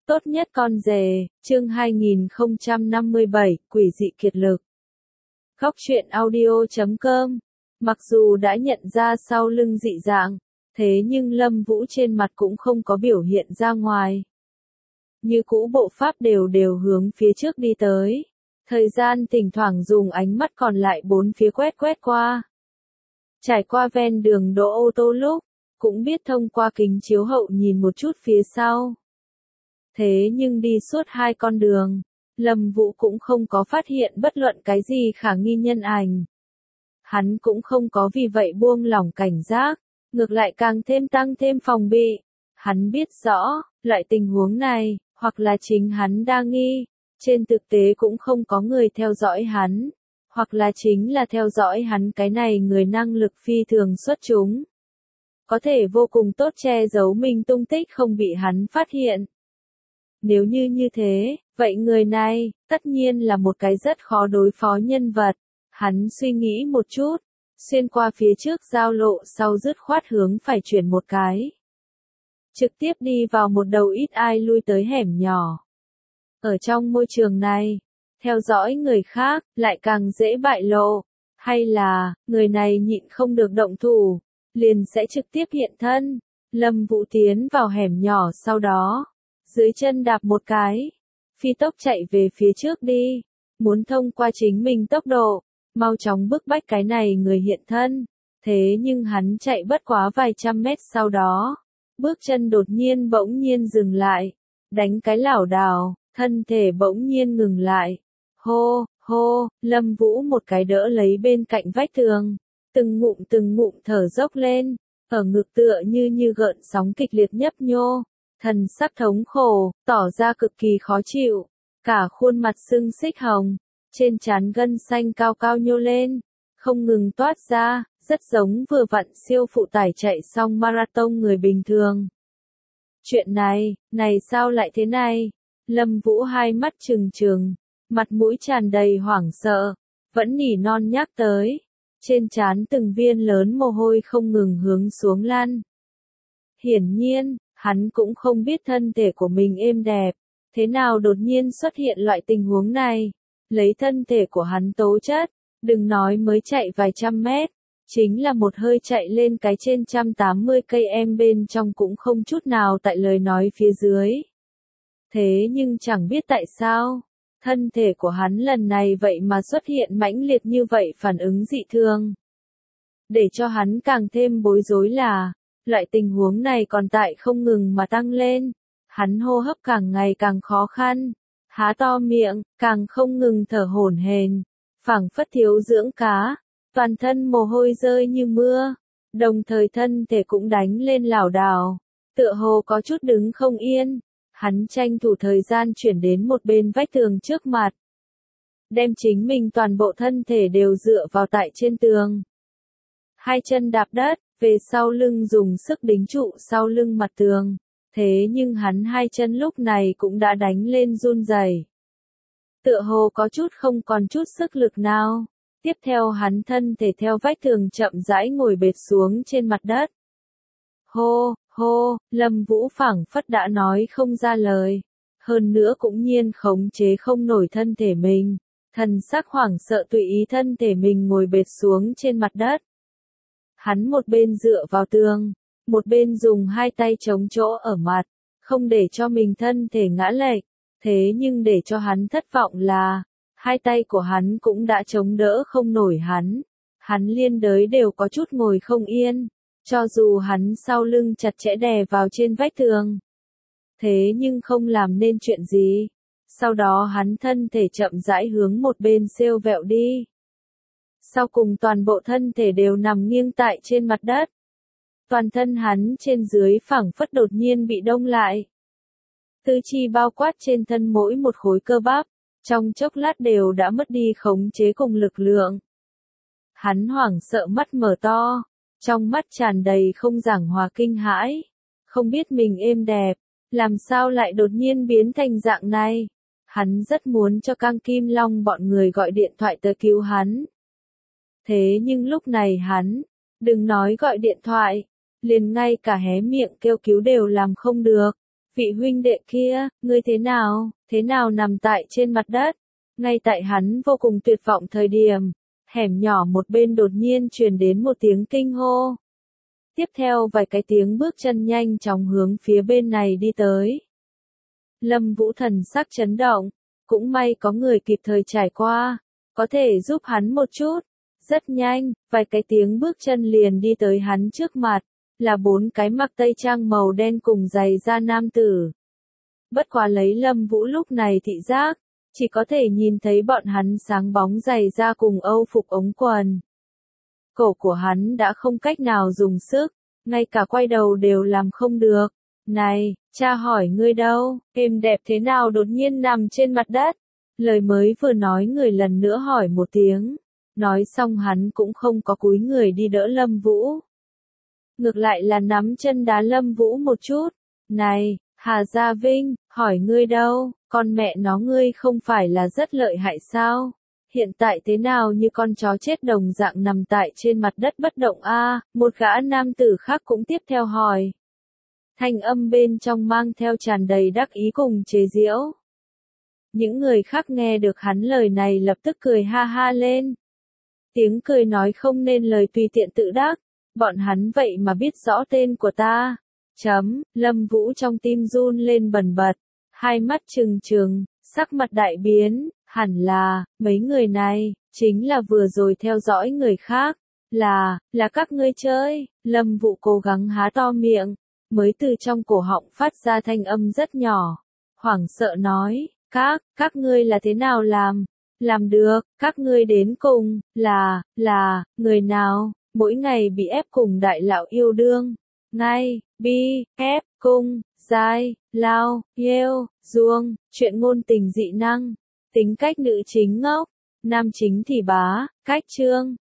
Tốt nhất con rể, chương 2057, quỷ dị kiệt lực. Góc truyện audio.com. Mặc dù đã nhận ra sau lưng dị dạng, thế nhưng Lâm Vũ trên mặt cũng không có biểu hiện ra ngoài. Như cũ bộ pháp đều đều hướng phía trước đi tới. Thời gian thỉnh thoảng dùng ánh mắt còn lại bốn phía quét qua. Trải qua ven đường đỗ ô tô lúc, cũng biết thông qua kính chiếu hậu nhìn một chút phía sau. Thế nhưng đi suốt hai con đường, Lâm Vũ cũng không có phát hiện bất luận cái gì khả nghi nhân ảnh. Hắn cũng không có vì vậy buông lỏng cảnh giác, ngược lại càng tăng thêm phòng bị. Hắn biết rõ, loại tình huống này, hoặc là chính hắn đa nghi, trên thực tế cũng không có người theo dõi hắn, hoặc là chính là theo dõi hắn cái này người năng lực phi thường xuất chúng. Có thể vô cùng tốt che giấu mình tung tích không bị hắn phát hiện. Nếu như thế, vậy người này, tất nhiên là một cái rất khó đối phó nhân vật. Hắn suy nghĩ một chút, xuyên qua phía trước giao lộ sau dứt khoát hướng phải chuyển một cái. Trực tiếp đi vào một đầu ít ai lui tới hẻm nhỏ. Ở trong môi trường này, theo dõi người khác, lại càng dễ bại lộ. Hay là, người này nhịn không được động thủ, liền sẽ trực tiếp hiện thân. Lâm Vũ tiến vào hẻm nhỏ sau đó, dưới chân đạp một cái, phi tốc chạy về phía trước đi, muốn thông qua chính mình tốc độ, mau chóng bức bách cái này người hiện thân. Thế nhưng hắn chạy bất quá vài trăm mét sau đó, bước chân đột nhiên bỗng nhiên dừng lại, đánh cái lảo đảo, thân thể bỗng nhiên ngừng lại. Hô, hô, Lâm Vũ một cái đỡ lấy bên cạnh vách tường, từng ngụm thở dốc lên, ở ngực tựa như gợn sóng kịch liệt nhấp nhô. Thần sắc thống khổ, tỏ ra cực kỳ khó chịu, cả khuôn mặt sưng xích hồng, trên trán gân xanh cao cao nhô lên, không ngừng toát ra, rất giống vừa vặn siêu phụ tải chạy xong marathon người bình thường. Chuyện này sao lại thế này? Lâm Vũ hai mắt trừng, mặt mũi tràn đầy hoảng sợ, vẫn nỉ non nhắc tới, trên trán từng viên lớn mồ hôi không ngừng hướng xuống lan. Hiển nhiên, hắn cũng không biết thân thể của mình êm đẹp, thế nào đột nhiên xuất hiện loại tình huống này. Lấy thân thể của hắn tố chất, đừng nói mới chạy vài trăm mét, chính là một hơi chạy lên cái trên 180 cây em bên trong cũng không chút nào tại lời nói phía dưới. Thế nhưng chẳng biết tại sao, thân thể của hắn lần này vậy mà xuất hiện mãnh liệt như vậy phản ứng dị thường. Để cho hắn càng thêm bối rối là, loại tình huống này còn tại không ngừng mà tăng lên, hắn hô hấp càng ngày càng khó khăn, há to miệng, càng không ngừng thở hổn hển, phảng phất thiếu dưỡng cá, toàn thân mồ hôi rơi như mưa, đồng thời thân thể cũng đánh lên lảo đảo, tựa hồ có chút đứng không yên. Hắn tranh thủ thời gian chuyển đến một bên vách tường trước mặt, đem chính mình toàn bộ thân thể đều dựa vào tại trên tường. Hai chân đạp đất, về sau lưng dùng sức đính trụ sau lưng mặt tường, thế nhưng hắn hai chân lúc này cũng đã đánh lên run rẩy. Tựa hồ có chút không còn chút sức lực nào. Tiếp theo hắn thân thể theo vách tường chậm rãi ngồi bệt xuống trên mặt đất. Hô, hô, Lâm Vũ phảng phất đã nói không ra lời, hơn nữa cũng nhiên khống chế không nổi thân thể mình, thần sắc hoảng sợ tùy ý thân thể mình ngồi bệt xuống trên mặt đất. Hắn một bên dựa vào tường, một bên dùng hai tay chống chỗ ở mặt, không để cho mình thân thể ngã lệch, thế nhưng để cho hắn thất vọng là, hai tay của hắn cũng đã chống đỡ không nổi hắn liên đới đều có chút ngồi không yên, cho dù hắn sau lưng chặt chẽ đè vào trên vách tường. Thế nhưng không làm nên chuyện gì, sau đó hắn thân thể chậm rãi hướng một bên xêu vẹo đi. Sau cùng toàn bộ thân thể đều nằm nghiêng tại trên mặt đất. Toàn thân hắn trên dưới phảng phất đột nhiên bị đông lại. Tứ chi bao quát trên thân mỗi một khối cơ bắp, trong chốc lát đều đã mất đi khống chế cùng lực lượng. Hắn hoảng sợ mắt mở to, trong mắt tràn đầy không giảng hòa kinh hãi. Không biết mình êm đẹp, làm sao lại đột nhiên biến thành dạng này. Hắn rất muốn cho Cang Kim Long bọn người gọi điện thoại tới cứu hắn. Thế nhưng lúc này hắn, đừng nói gọi điện thoại, liền ngay cả hé miệng kêu cứu đều làm không được. vị huynh đệ kia, ngươi thế nào nằm tại trên mặt đất. Ngay tại hắn vô cùng tuyệt vọng thời điểm, hẻm nhỏ một bên đột nhiên truyền đến một tiếng kinh hô. Tiếp theo vài cái tiếng bước chân nhanh chóng hướng phía bên này đi tới. Lâm Vũ thần sắc chấn động, cũng may có người kịp thời trải qua, có thể giúp hắn một chút. Rất nhanh, vài cái tiếng bước chân liền đi tới hắn trước mặt, là 4 cái mặc tây trang màu đen cùng giày da nam tử. Bất quá lấy Lâm Vũ lúc này thị giác, chỉ có thể nhìn thấy bọn hắn sáng bóng giày da cùng âu phục ống quần. Cổ của hắn đã không cách nào dùng sức, ngay cả quay đầu đều làm không được. Này, cha hỏi ngươi đâu, êm đẹp thế nào đột nhiên nằm trên mặt đất. Lời mới vừa nói người lần nữa hỏi một tiếng. Nói xong hắn cũng không có cúi người đi đỡ Lâm Vũ. Ngược lại là nắm chân đá Lâm Vũ một chút. Này, Hà Gia Vinh, hỏi ngươi đâu, con mẹ nó ngươi không phải là rất lợi hại sao? Hiện tại thế nào như con chó chết đồng dạng nằm tại trên mặt đất bất động a? Một gã nam tử khác cũng tiếp theo hỏi. Thanh âm bên trong mang theo tràn đầy đắc ý cùng chế giễu. Những người khác nghe được hắn lời này lập tức cười ha ha lên. Tiếng cười nói không nên lời tùy tiện tự đắc, bọn hắn vậy mà biết rõ tên của ta. Lâm Vũ trong tim run lên bần bật, hai mắt trừng trừng, sắc mặt đại biến, hẳn là, mấy người này, chính là vừa rồi theo dõi người khác, là các ngươi chơi. Lâm Vũ cố gắng há to miệng, mới từ trong cổ họng phát ra thanh âm rất nhỏ, hoảng sợ nói, các ngươi là thế nào làm được, các ngươi đến cùng, là, người nào, mỗi ngày bị ép cùng đại lão yêu đương, ngay, bi, ép, cung, giai, lao, yêu, duông, chuyện ngôn tình dị năng, tính cách nữ chính ngốc, nam chính thì bá, cách trương,